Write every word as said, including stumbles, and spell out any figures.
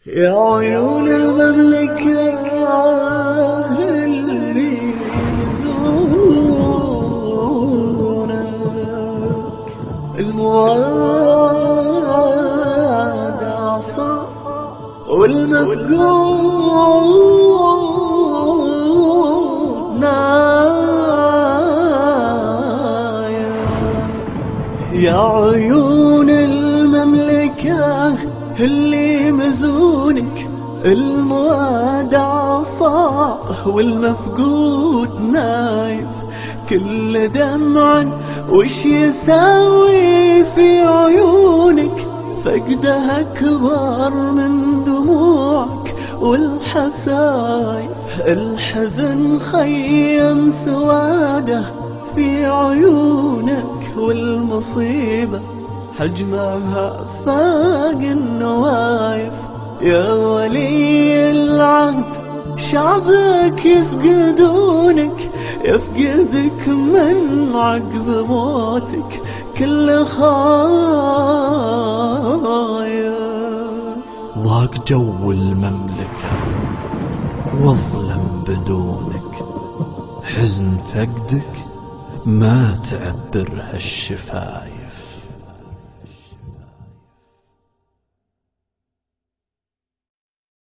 يا عيون المملكة اللي يزورونك المواد عصا والمفقود نايم. يا عيون المملكة اللي مزونك المواد عصا والمفقود نايف، كل دمع وش يساوي في عيونك، فقدها أكبر من دموعك والحسايف. الحزن خيم سواده في عيونك والمصيبة حجمها فاق النوايف. يا ولي العهد شعبك يفقدونك، يفقدك من عقب موتك كل خايف. ضاق جو المملكة والظلم بدونك، حزن فقدك ما تعبرها الشفايف.